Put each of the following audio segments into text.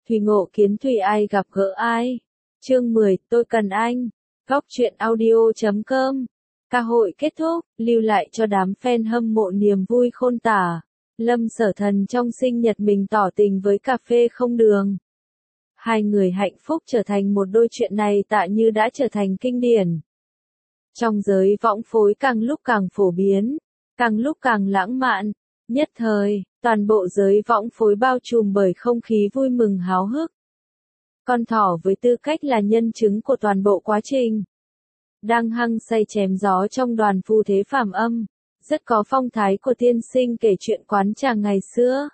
Thùy ngộ kiến Thùy ai gặp gỡ ai. Chương 10, tôi cần anh. Góc truyện audio.com. Ca hội kết thúc, lưu lại cho đám fan hâm mộ niềm vui khôn tả. Lâm Sở Thần trong sinh nhật mình tỏ tình với cà phê không đường. Hai người hạnh phúc trở thành một đôi, chuyện này tạ như đã trở thành kinh điển. Trong giới võng phối càng lúc càng phổ biến, càng lúc càng lãng mạn. Nhất thời, toàn bộ giới võng phối bao trùm bởi không khí vui mừng háo hức. Con thỏ với tư cách là nhân chứng của toàn bộ quá trình. Đang hăng say chém gió trong đoàn phu thế phàm âm, rất có phong thái của tiên sinh kể chuyện quán trà ngày xưa.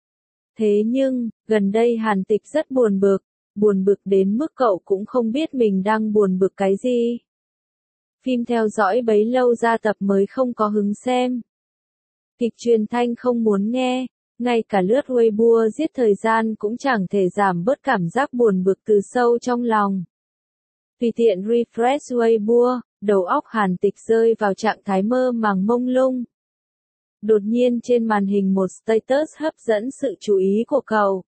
Thế nhưng, gần đây Hàn Tịch rất buồn bực đến mức cậu cũng không biết mình đang buồn bực cái gì. Phim theo dõi bấy lâu ra tập mới không có hứng xem. Kịch truyền thanh không muốn nghe, ngay cả lướt Weibo giết thời gian cũng chẳng thể giảm bớt cảm giác buồn bực từ sâu trong lòng. Tùy tiện refresh Weibo, đầu óc Hàn Tịch rơi vào trạng thái mơ màng mông lung. Đột nhiên trên màn hình một status hấp dẫn sự chú ý của cậu.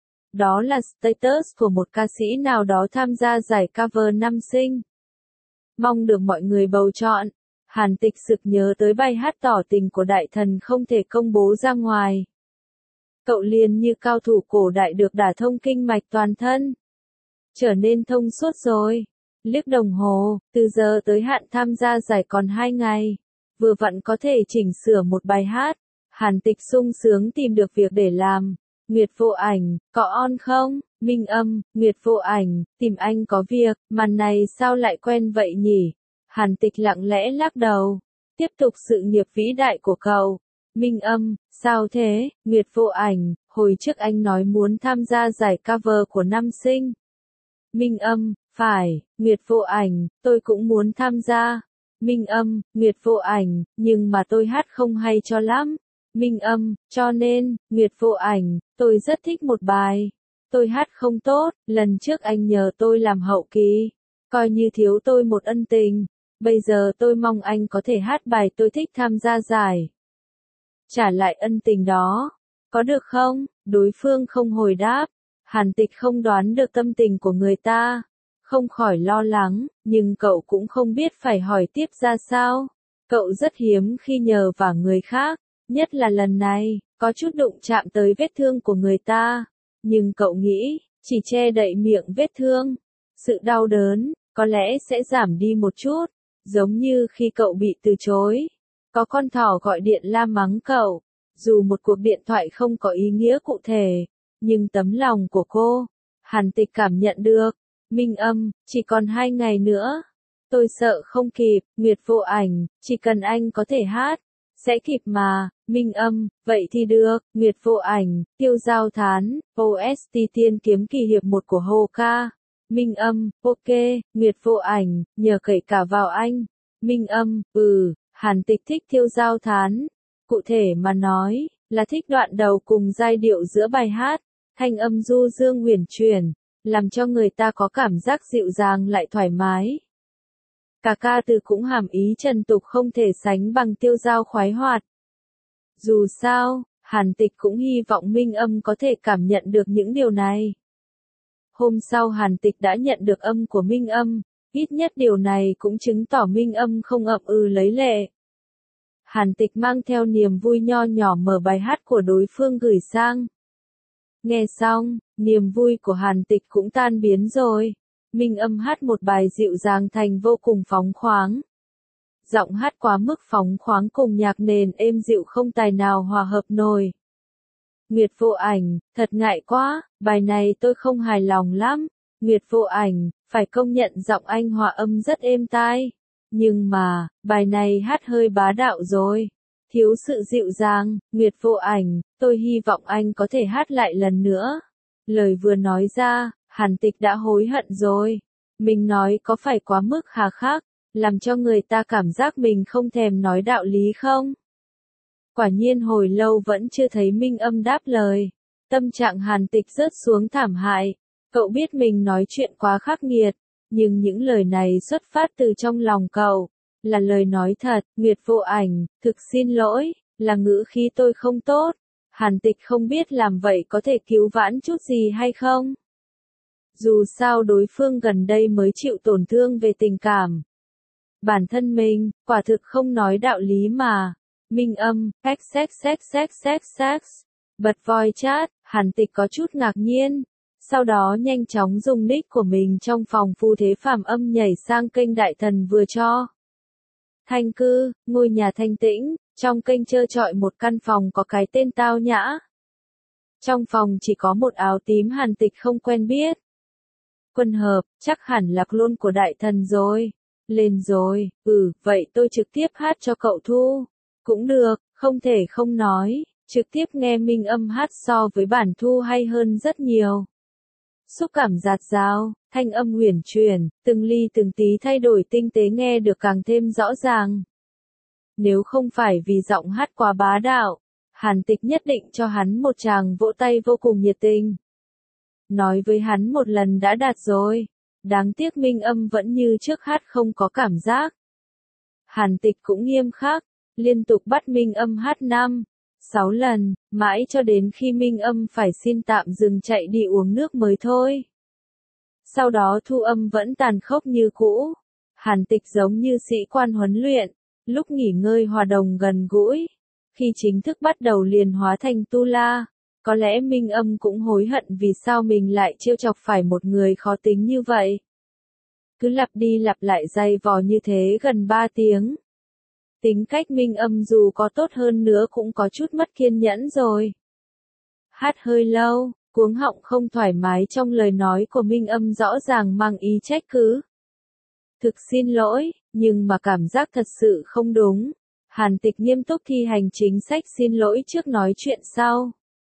Đó là status của một ca sĩ nào đó tham gia giải cover năm sinh. Mong được mọi người bầu chọn. Hàn Tịch sực nhớ tới bài hát tỏ tình của đại thần không thể công bố ra ngoài. Cậu liền như cao thủ cổ đại được đả thông kinh mạch toàn thân. Trở nên thông suốt rồi. Liếc đồng hồ, từ giờ tới hạn tham gia giải còn 2 ngày. Vừa vặn có thể chỉnh sửa một bài hát. Hàn Tịch sung sướng tìm được việc để làm. Nguyệt Vô Ảnh, có on không? Minh Âm, Nguyệt Vô Ảnh, tìm anh có việc, màn này sao lại quen vậy nhỉ? Hàn Tịch lặng lẽ lắc đầu. Tiếp tục sự nghiệp vĩ đại của cậu. Minh Âm, sao thế? Nguyệt Vô Ảnh, hồi trước anh nói muốn tham gia giải cover của năm sinh. Minh Âm, phải, Nguyệt Vô Ảnh, tôi cũng muốn tham gia. Minh Âm, Nguyệt Vô Ảnh, nhưng mà tôi hát không hay cho lắm. Minh Âm, cho nên, Nguyệt Vô Ảnh, tôi rất thích một bài. Tôi hát không tốt, lần trước anh nhờ tôi làm hậu kỳ. Coi như thiếu tôi một ân tình. Bây giờ tôi mong anh có thể hát bài tôi thích tham gia giải. Trả lại ân tình đó. Có được không? Đối phương không hồi đáp. Hàn Tịch không đoán được tâm tình của người ta. Không khỏi lo lắng, nhưng cậu cũng không biết phải hỏi tiếp ra sao. Cậu rất hiếm khi nhờ vả người khác. Nhất là lần này, có chút đụng chạm tới vết thương của người ta. Nhưng cậu nghĩ, chỉ che đậy miệng vết thương. Sự đau đớn, có lẽ sẽ giảm đi một chút. Giống như khi cậu bị từ chối. Có con thỏ gọi điện la mắng cậu. Dù một cuộc điện thoại không có ý nghĩa cụ thể. Nhưng tấm lòng của cô, Hàn Tịch cảm nhận được. Minh Âm, chỉ còn 2 ngày nữa. Tôi sợ không kịp. Nguyệt Vô Ảnh, chỉ cần anh có thể hát. Sẽ kịp mà. Minh Âm, vậy thì được. Nguyệt Vô Ảnh, Tiêu Giao Thán, OST Tiên Kiếm Kỳ Hiệp 1 của Hoka. Minh Âm, ok. Nguyệt Vô Ảnh, nhờ cậy cả vào anh. Minh Âm, Hàn Tịch thích Tiêu Giao Thán. Cụ thể mà nói, là thích đoạn đầu cùng giai điệu giữa bài hát. Thanh âm du dương huyền chuyển, làm cho người ta có cảm giác dịu dàng lại thoải mái. Cả ca từ cũng hàm ý trần tục không thể sánh bằng tiêu dao khoái hoạt. Dù sao, Hàn Tịch cũng hy vọng Minh Âm có thể cảm nhận được những điều này. Hôm sau Hàn Tịch đã nhận được âm của Minh Âm, ít nhất điều này cũng chứng tỏ Minh Âm không ậm lấy lệ. Hàn Tịch mang theo niềm vui nho nhỏ mở bài hát của đối phương gửi sang. Nghe xong, niềm vui của Hàn Tịch cũng tan biến rồi. Minh Âm hát một bài dịu dàng thành vô cùng phóng khoáng. Giọng hát quá mức phóng khoáng cùng nhạc nền êm dịu không tài nào hòa hợp nổi. Nguyệt Vô Ảnh, thật ngại quá, bài này tôi không hài lòng lắm. Nguyệt Vô Ảnh, phải công nhận giọng anh hòa âm rất êm tai. Nhưng mà, bài này hát hơi bá đạo rồi. Thiếu sự dịu dàng. Nguyệt Vô Ảnh, tôi hy vọng anh có thể hát lại lần nữa. Lời vừa nói ra, Hàn Tịch đã hối hận rồi. Mình nói có phải quá mức hà khắc, làm cho người ta cảm giác mình không thèm nói đạo lý không? Quả nhiên hồi lâu vẫn chưa thấy Minh Âm đáp lời. Tâm trạng Hàn Tịch rớt xuống thảm hại. Cậu biết mình nói chuyện quá khắc nghiệt, nhưng những lời này xuất phát từ trong lòng cậu. Là lời nói thật. Nguyệt Vô Ảnh, thực xin lỗi, là ngữ khí tôi không tốt. Hàn Tịch không biết làm vậy có thể cứu vãn chút gì hay không. Dù sao đối phương gần đây mới chịu tổn thương về tình cảm. Bản thân mình, quả thực không nói đạo lý mà. Minh Âm, sex. Bật voi chat, Hàn Tịch có chút ngạc nhiên. Sau đó nhanh chóng dùng nick của mình trong phòng Phu Thế Phàm Âm nhảy sang kênh Đại Thần vừa cho. Thanh cư, ngôi nhà thanh tĩnh, trong kênh trơ trọi một căn phòng có cái tên tao nhã. Trong phòng chỉ có một áo tím Hàn Tịch không quen biết. Quân hợp, chắc hẳn là clone của Đại Thần rồi. Lên rồi, vậy tôi trực tiếp hát cho cậu Thu. Cũng được, không thể không nói, trực tiếp nghe Minh Âm hát so với bản Thu hay hơn rất nhiều. Xúc cảm dạt dào, thanh âm huyền chuyển, từng ly từng tí thay đổi tinh tế nghe được càng thêm rõ ràng. Nếu không phải vì giọng hát quá bá đạo, Hàn Tịch nhất định cho hắn một tràng vỗ tay vô cùng nhiệt tình. Nói với hắn một lần đã đạt rồi, đáng tiếc Minh Âm vẫn như trước hát không có cảm giác. Hàn Tịch cũng nghiêm khắc, liên tục bắt Minh Âm hát 5-6 lần, mãi cho đến khi Minh Âm phải xin tạm dừng chạy đi uống nước mới thôi. Sau đó thu âm vẫn tàn khốc như cũ. Hàn Tịch giống như sĩ quan huấn luyện, lúc nghỉ ngơi hòa đồng gần gũi. Khi chính thức bắt đầu liền hóa thành tu la. Có lẽ Minh Âm cũng hối hận vì sao mình lại trêu chọc phải một người khó tính như vậy. Cứ lặp đi lặp lại dày vò như thế gần 3 tiếng. Tính cách Minh Âm dù có tốt hơn nữa cũng có chút mất kiên nhẫn rồi. Hát hơi lâu, cuống họng không thoải mái trong lời nói của Minh Âm rõ ràng mang ý trách cứ. Thực xin lỗi, nhưng mà cảm giác thật sự không đúng. Hàn Tịch nghiêm túc thi hành chính sách xin lỗi trước nói chuyện sau.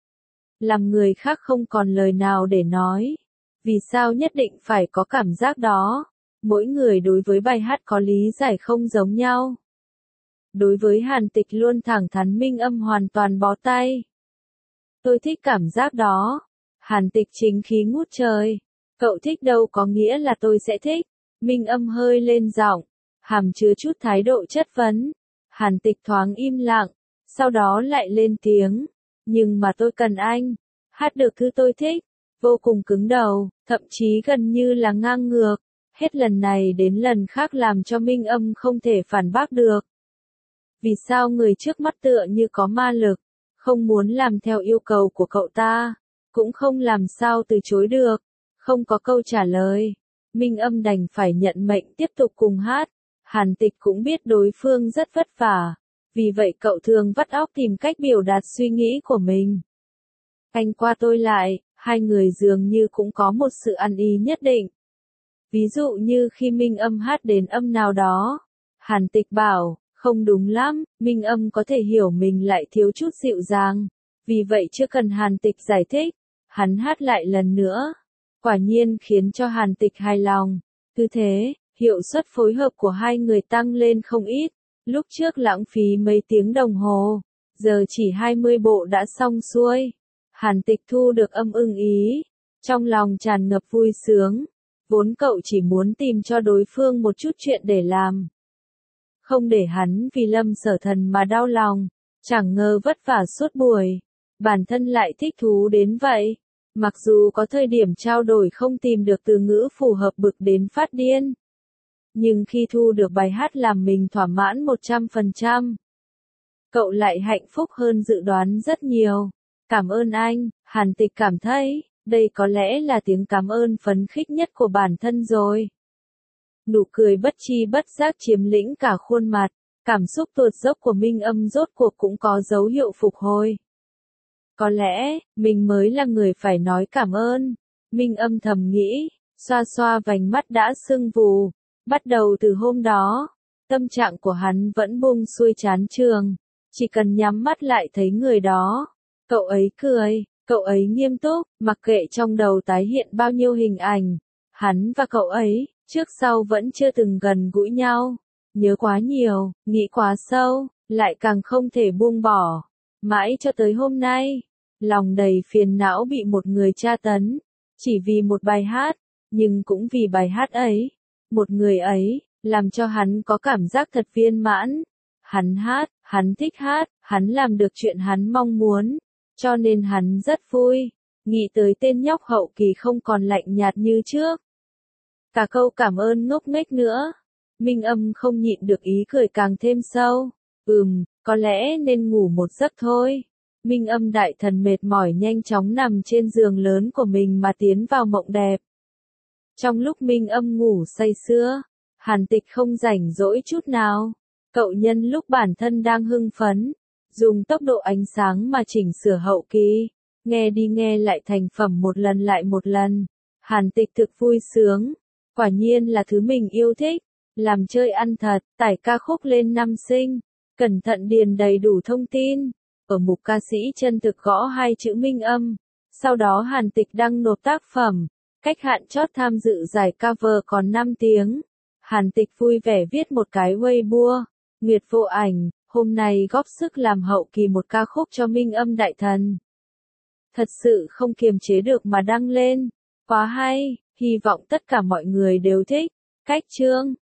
Làm người khác không còn lời nào để nói. Vì sao nhất định phải có cảm giác đó? Mỗi người đối với bài hát có lý giải không giống nhau. Đối với Hàn Tịch luôn thẳng thắn, Minh Âm hoàn toàn bó tay. Tôi thích cảm giác đó. Hàn Tịch chính khí ngút trời. Cậu thích đâu có nghĩa là tôi sẽ thích. Minh Âm hơi lên giọng, hàm chứa chút thái độ chất vấn. Hàn Tịch thoáng im lặng, sau đó lại lên tiếng. Nhưng mà tôi cần anh. Hát được thứ tôi thích. Vô cùng cứng đầu, thậm chí gần như là ngang ngược. Hết lần này đến lần khác làm cho Minh Âm không thể phản bác được. Vì sao người trước mắt tựa như có ma lực, không muốn làm theo yêu cầu của cậu ta, cũng không làm sao từ chối được, không có câu trả lời. Minh Âm đành phải nhận mệnh tiếp tục cùng hát. Hàn Tịch cũng biết đối phương rất vất vả, vì vậy cậu thường vắt óc tìm cách biểu đạt suy nghĩ của mình. Anh qua tôi lại, hai người dường như cũng có một sự ăn ý nhất định. Ví dụ như khi Minh Âm hát đến âm nào đó, Hàn Tịch bảo, không đúng lắm, Minh Âm có thể hiểu mình lại thiếu chút dịu dàng. Vì vậy chưa cần Hàn Tịch giải thích, hắn hát lại lần nữa. Quả nhiên khiến cho Hàn Tịch hài lòng. Cứ thế, hiệu suất phối hợp của hai người tăng lên không ít. Lúc trước lãng phí mấy tiếng đồng hồ, giờ chỉ 20 bộ đã xong xuôi. Hàn Tịch thu được âm ưng ý, trong lòng tràn ngập vui sướng. Vốn cậu chỉ muốn tìm cho đối phương một chút chuyện để làm. Không để hắn vì Lâm Sở Thần mà đau lòng, chẳng ngờ vất vả suốt buổi. Bản thân lại thích thú đến vậy. Mặc dù có thời điểm trao đổi không tìm được từ ngữ phù hợp bực đến phát điên. Nhưng khi thu được bài hát làm mình thỏa mãn 100%. Cậu lại hạnh phúc hơn dự đoán rất nhiều. Cảm ơn anh, Hàn Tịch cảm thấy, đây có lẽ là tiếng cảm ơn phấn khích nhất của bản thân rồi. Nụ cười bất chi bất giác chiếm lĩnh cả khuôn mặt, cảm xúc tuột dốc của Minh Âm rốt cuộc cũng có dấu hiệu phục hồi. Có lẽ, mình mới là người phải nói cảm ơn. Minh Âm thầm nghĩ, xoa xoa vành mắt đã sưng vù. Bắt đầu từ hôm đó, tâm trạng của hắn vẫn buông xuôi chán trường. Chỉ cần nhắm mắt lại thấy người đó. Cậu ấy cười, cậu ấy nghiêm túc, mặc kệ trong đầu tái hiện bao nhiêu hình ảnh. Hắn và cậu ấy, trước sau vẫn chưa từng gần gũi nhau. Nhớ quá nhiều, nghĩ quá sâu, lại càng không thể buông bỏ. Mãi cho tới hôm nay, lòng đầy phiền não bị một người tra tấn. Chỉ vì một bài hát, nhưng cũng vì bài hát ấy. Một người ấy, làm cho hắn có cảm giác thật viên mãn. Hắn hát, hắn thích hát, hắn làm được chuyện hắn mong muốn. cho nên hắn rất vui, nghĩ tới tên nhóc hậu kỳ không còn lạnh nhạt như trước. Cả câu cảm ơn ngốc nghếch nữa. Minh Âm không nhịn được ý cười càng thêm sâu. Có lẽ nên ngủ một giấc thôi. Minh Âm đại thần mệt mỏi nhanh chóng nằm trên giường lớn của mình mà tiến vào mộng đẹp. Trong lúc Minh Âm ngủ say sưa, Hàn Tịch không rảnh rỗi chút nào. Cậu nhân lúc bản thân đang hưng phấn, dùng tốc độ ánh sáng mà chỉnh sửa hậu kỳ, nghe đi nghe lại thành phẩm một lần lại một lần. Hàn Tịch thực vui sướng, quả nhiên là thứ mình yêu thích, làm chơi ăn thật, tải ca khúc lên năm sinh, cẩn thận điền đầy đủ thông tin. Ở mục ca sĩ chân thực gõ 2 chữ Minh Âm, sau đó Hàn Tịch đăng nộp tác phẩm, cách hạn chót tham dự giải cover còn 5 tiếng. Hàn Tịch vui vẻ viết một cái Weibo, Nguyệt Vô Ảnh, hôm nay góp sức làm hậu kỳ một ca khúc cho Minh Âm đại thần. Thật sự không kiềm chế được mà đăng lên, quá hay, hy vọng tất cả mọi người đều thích. Cách chương